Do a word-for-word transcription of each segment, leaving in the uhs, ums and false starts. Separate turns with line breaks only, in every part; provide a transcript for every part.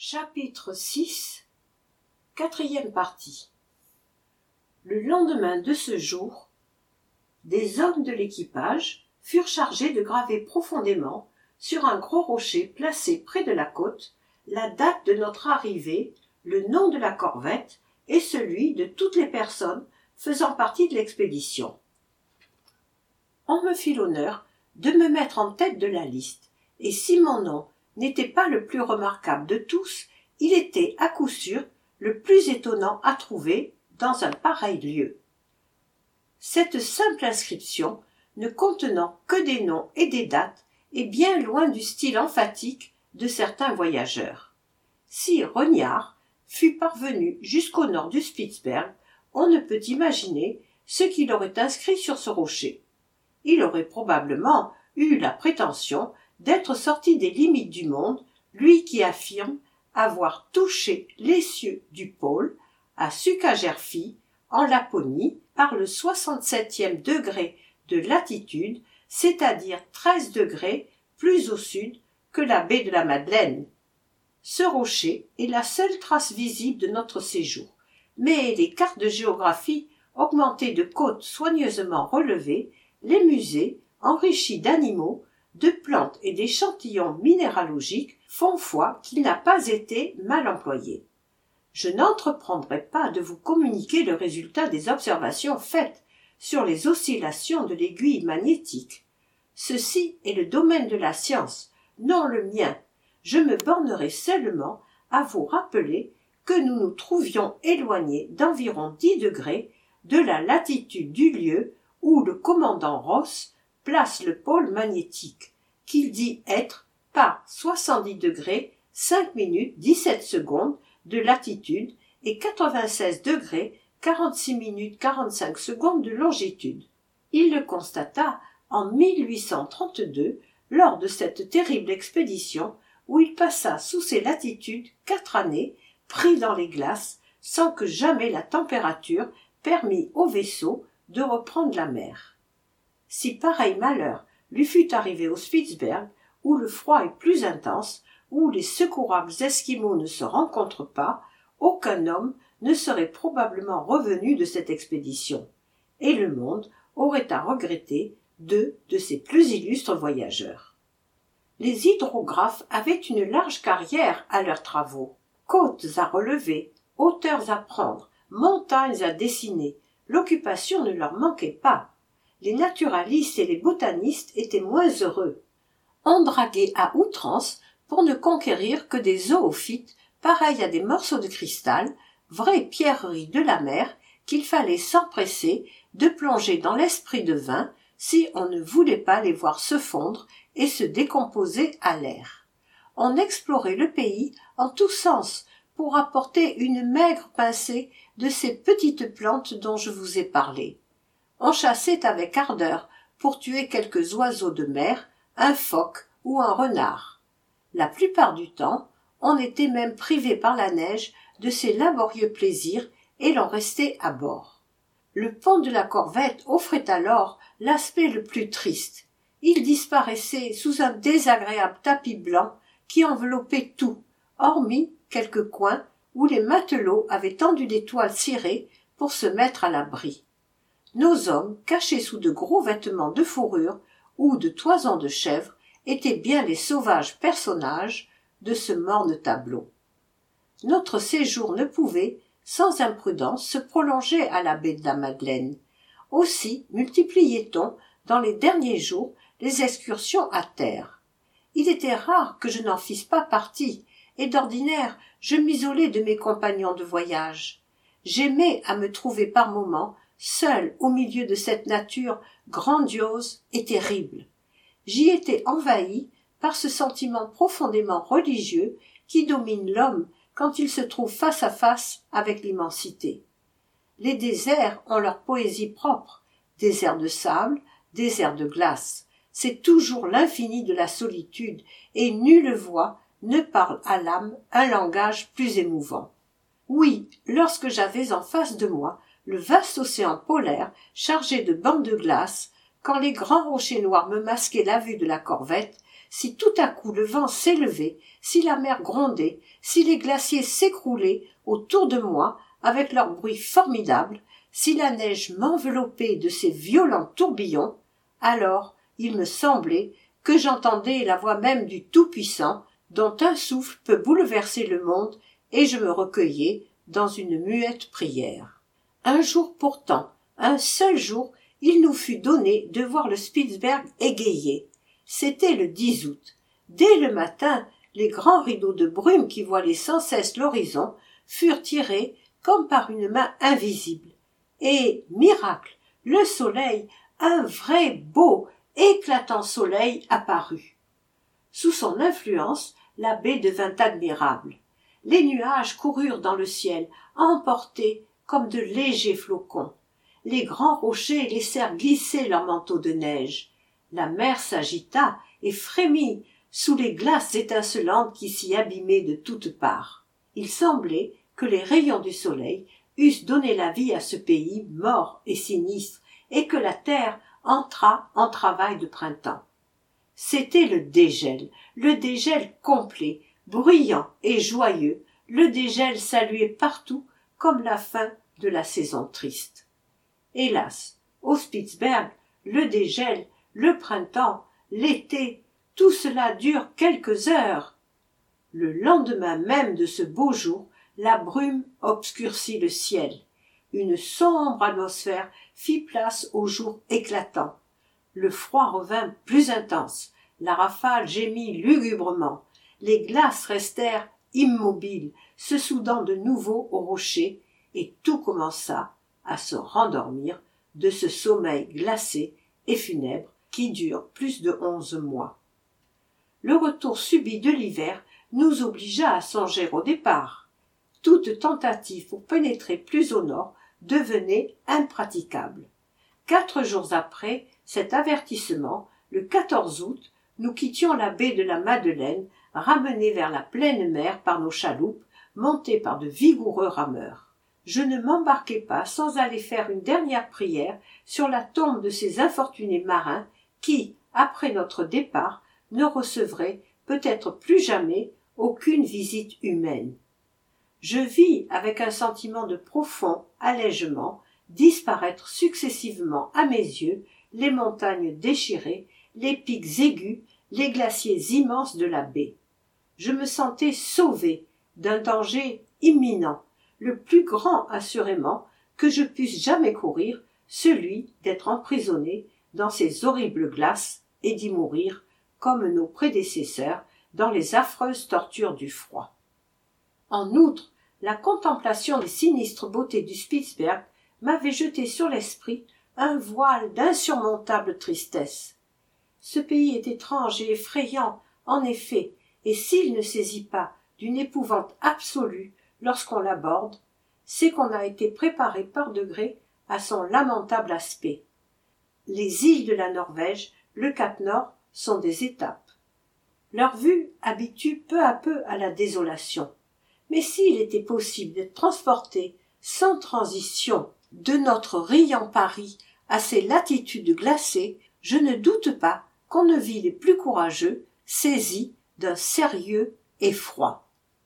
Chapitre six. Quatrième partie. Le lendemain de ce jour, des hommes de l'équipage furent chargés de graver profondément, sur un gros rocher placé près de la côte, la date de notre arrivée, le nom de la corvette et celui de toutes les personnes faisant partie de l'expédition. On me fit l'honneur de me mettre en tête de la liste, et si mon nom n'était pas le plus remarquable de tous, il était à coup sûr le plus étonnant à trouver dans un pareil lieu. Cette simple inscription, ne contenant que des noms et des dates, est bien loin du style emphatique de certains voyageurs. Si Renard fût parvenu jusqu'au nord du Spitzberg, on ne peut imaginer ce qu'il aurait inscrit sur ce rocher. Il aurait probablement eu la prétention d'être sorti des limites du monde, lui qui affirme avoir touché les cieux du pôle, à Sukagerfi, en Laponie, par le soixante-septième degré de latitude, c'est-à-dire treize degrés plus au sud que la baie de la Madeleine. Ce rocher est la seule trace visible de notre séjour, mais les cartes de géographie, augmentées de côtes soigneusement relevées, les musées, enrichis d'animaux, de plantes et d'échantillons minéralogiques font foi qu'il n'a pas été mal employé. Je n'entreprendrai pas de vous communiquer le résultat des observations faites sur les oscillations de l'aiguille magnétique. Ceci est le domaine de la science, non le mien. Je me bornerai seulement à vous rappeler que nous nous trouvions éloignés d'environ dix degrés de la latitude du lieu où le commandant Ross place le pôle magnétique, qu'il dit être par soixante-dix degrés cinq minutes dix-sept secondes de latitude et quatre-vingt-seize degrés quarante-six minutes quarante-cinq secondes de longitude. Il le constata en mille huit cent trente-deux lors de cette terrible expédition où il passa sous ces latitudes quatre années, pris dans les glaces, sans que jamais la température permît au vaisseau de reprendre la mer. Si pareil malheur lui fût arrivé au Spitzberg, où le froid est plus intense, où les secourables Esquimaux ne se rencontrent pas, aucun homme ne serait probablement revenu de cette expédition, et le monde aurait à regretter deux de ses plus illustres voyageurs. Les hydrographes avaient une large carrière à leurs travaux, côtes à relever, hauteurs à prendre, montagnes à dessiner, l'occupation ne leur manquait pas. Les naturalistes et les botanistes étaient moins heureux. On draguait à outrance pour ne conquérir que des zoophytes pareils à des morceaux de cristal, vraies pierreries de la mer qu'il fallait s'empresser de plonger dans l'esprit de vin si on ne voulait pas les voir se fondre et se décomposer à l'air. On explorait le pays en tous sens pour apporter une maigre pincée de ces petites plantes dont je vous ai parlé. On chassait avec ardeur pour tuer quelques oiseaux de mer, un phoque ou un renard. La plupart du temps, on était même privé par la neige de ces laborieux plaisirs et l'on restait à bord. Le pont de la corvette offrait alors l'aspect le plus triste. Il disparaissait sous un désagréable tapis blanc qui enveloppait tout, hormis quelques coins où les matelots avaient tendu des toiles cirées pour se mettre à l'abri. Nos hommes, cachés sous de gros vêtements de fourrure ou de toisons de chèvre, étaient bien les sauvages personnages de ce morne tableau. Notre séjour ne pouvait, sans imprudence, se prolonger à la baie de la Madeleine. Aussi multipliait-on, dans les derniers jours, les excursions à terre. Il était rare que je n'en fisse pas partie, et d'ordinaire, je m'isolais de mes compagnons de voyage. J'aimais à me trouver par moments seul au milieu de cette nature grandiose et terrible. J'y étais envahi par ce sentiment profondément religieux qui domine l'homme quand il se trouve face à face avec l'immensité. Les déserts ont leur poésie propre, déserts de sable, déserts de glace. C'est toujours l'infini de la solitude, et nulle voix ne parle à l'âme un langage plus émouvant. Oui, lorsque j'avais en face de moi le vaste océan polaire chargé de bancs de glace, quand les grands rochers noirs me masquaient la vue de la corvette, si tout à coup le vent s'élevait, si la mer grondait, si les glaciers s'écroulaient autour de moi avec leur bruit formidable, si la neige m'enveloppait de ses violents tourbillons, alors il me semblait que j'entendais la voix même du Tout-Puissant, dont un souffle peut bouleverser le monde, et je me recueillais dans une muette prière. Un jour pourtant, un seul jour, il nous fut donné de voir le Spitzberg égayé. C'était le dix août. Dès le matin, les grands rideaux de brume qui voilaient sans cesse l'horizon furent tirés comme par une main invisible. Et, miracle, le soleil, un vrai beau, éclatant soleil apparut. Sous son influence, la baie devint admirable. Les nuages coururent dans le ciel, emportés comme de légers flocons. Les grands rochers laissèrent glisser leurs manteaux de neige. La mer s'agita et frémit sous les glaces étincelantes qui s'y abîmaient de toutes parts. Il semblait que les rayons du soleil eussent donné la vie à ce pays mort et sinistre, et que la terre entra en travail de printemps. C'était le dégel, le dégel complet, bruyant et joyeux, le dégel salué partout comme la fin de la saison triste. Hélas, au Spitzberg, le dégel, le printemps, l'été, tout cela dure quelques heures. Le lendemain même de ce beau jour, la brume obscurcit le ciel. Une sombre atmosphère fit place au jour éclatant. Le froid revint plus intense, la rafale gémit lugubrement, les glaces restèrent immobiles, se soudant de nouveau aux rochers, et tout commença à se rendormir de ce sommeil glacé et funèbre qui dure plus de onze mois. Le retour subit de l'hiver nous obligea à songer au départ. Toute tentative pour pénétrer plus au nord devenait impraticable. Quatre jours après cet avertissement, le quatorze août, nous quittions la baie de la Madeleine, ramenés vers la pleine mer par nos chaloupes, montées par de vigoureux rameurs. Je ne m'embarquai pas sans aller faire une dernière prière sur la tombe de ces infortunés marins qui, après notre départ, ne recevraient peut-être plus jamais aucune visite humaine. Je vis avec un sentiment de profond allègement disparaître successivement à mes yeux les montagnes déchirées, les pics aigus, les glaciers immenses de la baie. Je me sentais sauvé d'un danger imminent, le plus grand assurément que je puisse jamais courir, celui d'être emprisonné dans ces horribles glaces et d'y mourir, comme nos prédécesseurs, dans les affreuses tortures du froid. En outre, la contemplation des sinistres beautés du Spitzberg m'avait jeté sur l'esprit un voile d'insurmontable tristesse. Ce pays est étrange et effrayant, en effet, et s'il ne saisit pas d'une épouvante absolue lorsqu'on l'aborde, c'est qu'on a été préparé par degrés à son lamentable aspect. Les îles de la Norvège, le Cap Nord, sont des étapes. Leur vue habitue peu à peu à la désolation. Mais s'il était possible d'être transporté sans transition de notre riant Paris à ces latitudes glacées, je ne doute pas qu'on ne vit les plus courageux saisis d'un sérieux effroi.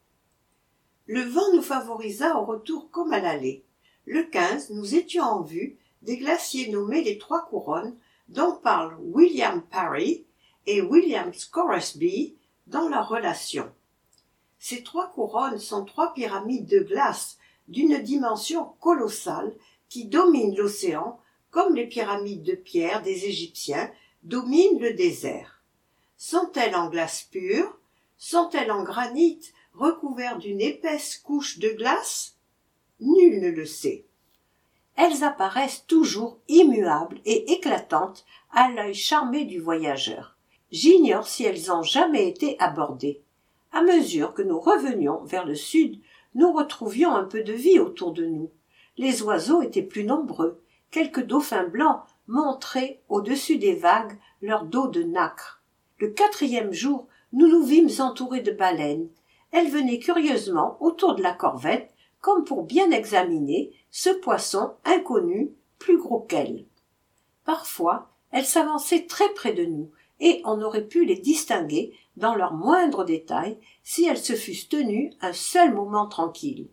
Le vent nous favorisa au retour comme à l'aller. Le quinze, nous étions en vue des glaciers nommés les Trois Couronnes, dont parlent William Parry et William Scoresby dans leur relation. Ces trois couronnes sont trois pyramides de glace d'une dimension colossale qui dominent l'océan comme les pyramides de pierre des Égyptiens dominent le désert. Sont-elles en glace pure? Sont-elles en granit recouvert d'une épaisse couche de glace? Nul ne le sait. Elles apparaissent toujours immuables et éclatantes à l'œil charmé du voyageur. J'ignore si elles ont jamais été abordées. À mesure que nous revenions vers le sud, nous retrouvions un peu de vie autour de nous. Les oiseaux étaient plus nombreux. Quelques dauphins blancs montraient au-dessus des vagues leur dos de nacre. Le quatrième jour, nous nous vîmes entourés de baleines. Elles venaient curieusement autour de la corvette, comme pour bien examiner ce poisson inconnu, plus gros qu'elles. Parfois, elles s'avançaient très près de nous, et on aurait pu les distinguer dans leurs moindres détails si elles se fussent tenues un seul moment tranquille.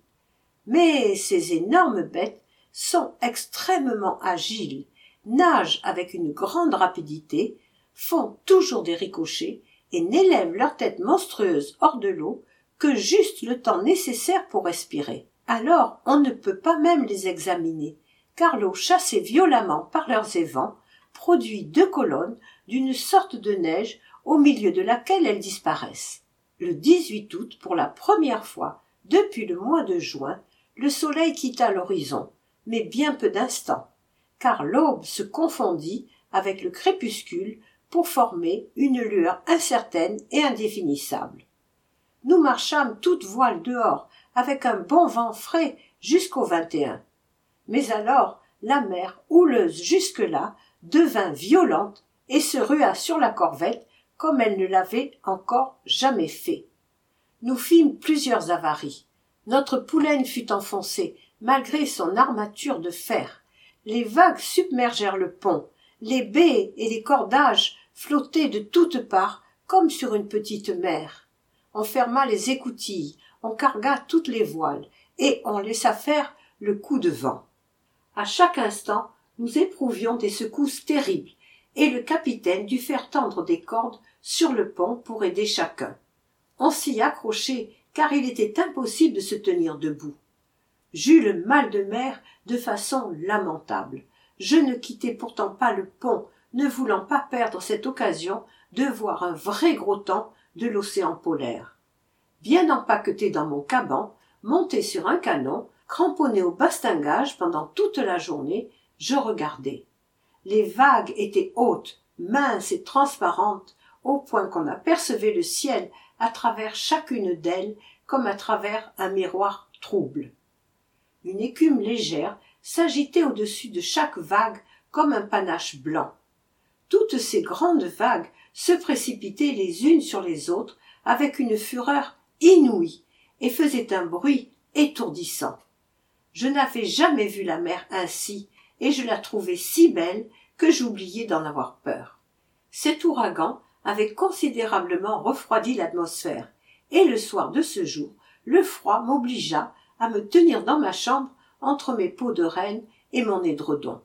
Mais ces énormes bêtes sont extrêmement agiles, nagent avec une grande rapidité, font toujours des ricochets et n'élèvent leur tête monstrueuse hors de l'eau que juste le temps nécessaire pour respirer. Alors on ne peut pas même les examiner, car l'eau chassée violemment par leurs évents produit deux colonnes d'une sorte de neige au milieu de laquelle elles disparaissent. Le dix-huit août, pour la première fois depuis le mois de juin, le soleil quitta l'horizon, mais bien peu d'instants, car l'aube se confondit avec le crépuscule pour former une lueur incertaine et indéfinissable. Nous marchâmes toutes voiles dehors, avec un bon vent frais jusqu'au vingt et un. Mais alors la mer, houleuse jusque-là, devint violente et se rua sur la corvette comme elle ne l'avait encore jamais fait. Nous fîmes plusieurs avaries. Notre poulaine fut enfoncée, malgré son armature de fer. Les vagues submergèrent le pont. Les baies et les cordages flottaient de toutes parts comme sur une petite mer. On ferma les écoutilles, on cargua toutes les voiles, et on laissa faire le coup de vent. À chaque instant, nous éprouvions des secousses terribles, et le capitaine dut faire tendre des cordes sur le pont pour aider chacun. On s'y accrochait, car il était impossible de se tenir debout. J'eus le mal de mer de façon lamentable. Je ne quittai pourtant pas le pont, ne voulant pas perdre cette occasion de voir un vrai gros temps de l'océan polaire. Bien empaqueté dans mon caban, monté sur un canon, cramponné au bastingage pendant toute la journée, je regardais. Les vagues étaient hautes, minces et transparentes, au point qu'on apercevait le ciel à travers chacune d'elles comme à travers un miroir trouble. Une écume légère s'agitait au-dessus de chaque vague comme un panache blanc. Toutes ces grandes vagues se précipitaient les unes sur les autres avec une fureur inouïe et faisaient un bruit étourdissant. Je n'avais jamais vu la mer ainsi, et je la trouvais si belle que j'oubliais d'en avoir peur. Cet ouragan avait considérablement refroidi l'atmosphère, et le soir de ce jour, le froid m'obligea à me tenir dans ma chambre entre mes peaux de reine et mon édredon.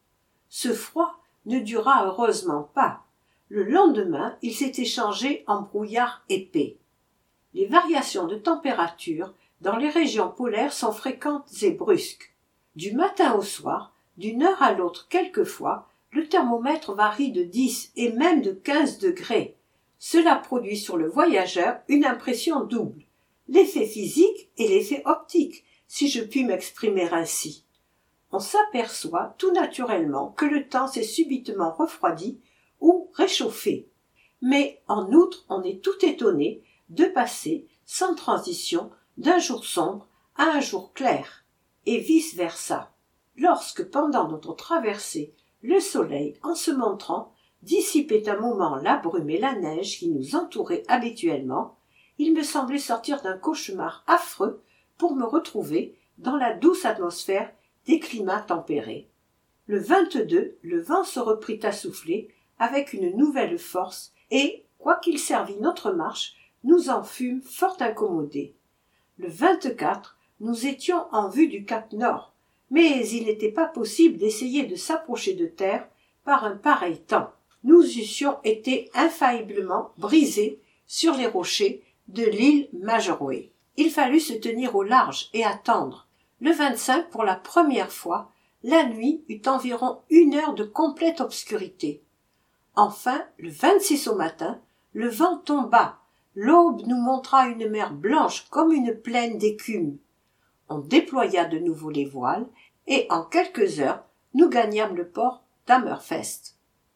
Ce froid ne dura heureusement pas. Le lendemain, il s'était changé en brouillard épais. Les variations de température dans les régions polaires sont fréquentes et brusques. Du matin au soir, d'une heure à l'autre quelquefois, le thermomètre varie de dix et même de quinze degrés. Cela produit sur le voyageur une impression double, l'effet physique et l'effet optique, si je puis m'exprimer ainsi. On s'aperçoit tout naturellement que le temps s'est subitement refroidi ou réchauffé. Mais en outre, on est tout étonné de passer, sans transition, d'un jour sombre à un jour clair, et vice-versa. Lorsque, pendant notre traversée, le soleil, en se montrant, dissipait un moment la brume et la neige qui nous entouraient habituellement, il me semblait sortir d'un cauchemar affreux pour me retrouver dans la douce atmosphère des climats tempérés. Le vingt-deux, le vent se reprit à souffler avec une nouvelle force et, quoiqu'il servît notre marche, nous en fûmes fort incommodés. Le vingt-quatre, nous étions en vue du cap Nord, mais il n'était pas possible d'essayer de s'approcher de terre par un pareil temps. Nous eussions été infailliblement brisés sur les rochers de l'île Majorway. Il fallut se tenir au large et attendre. Le vingt-cinq, pour la première fois, la nuit eut environ une heure de complète obscurité. Enfin, le vingt-six au matin, le vent tomba. L'aube nous montra une mer blanche comme une plaine d'écume. On déploya de nouveau les voiles, et en quelques heures, nous gagnâmes le port d'Hammerfest.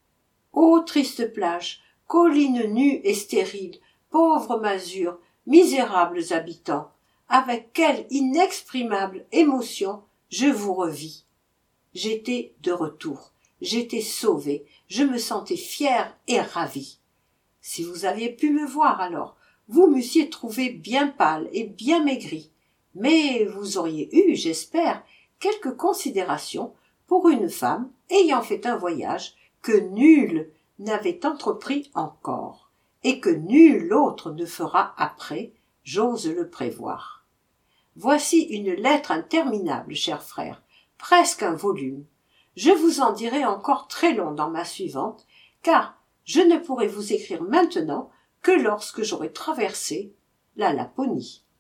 Ô triste plage, collines nues et stériles, pauvres masures, misérables habitants, avec quelle inexprimable émotion je vous revis. J'étais de retour, j'étais sauvé, je me sentais fier et ravi. Si vous aviez pu me voir alors, vous m'eussiez trouvé bien pâle et bien maigri, mais vous auriez eu, j'espère, quelque considération pour une femme ayant fait un voyage que nul, n'avait entrepris encore, et que nul autre ne fera après, j'ose le prévoir. Voici une lettre interminable, cher frère, presque un volume. Je vous en dirai encore très long dans ma suivante, car je ne pourrai vous écrire maintenant que lorsque j'aurai traversé la Laponie.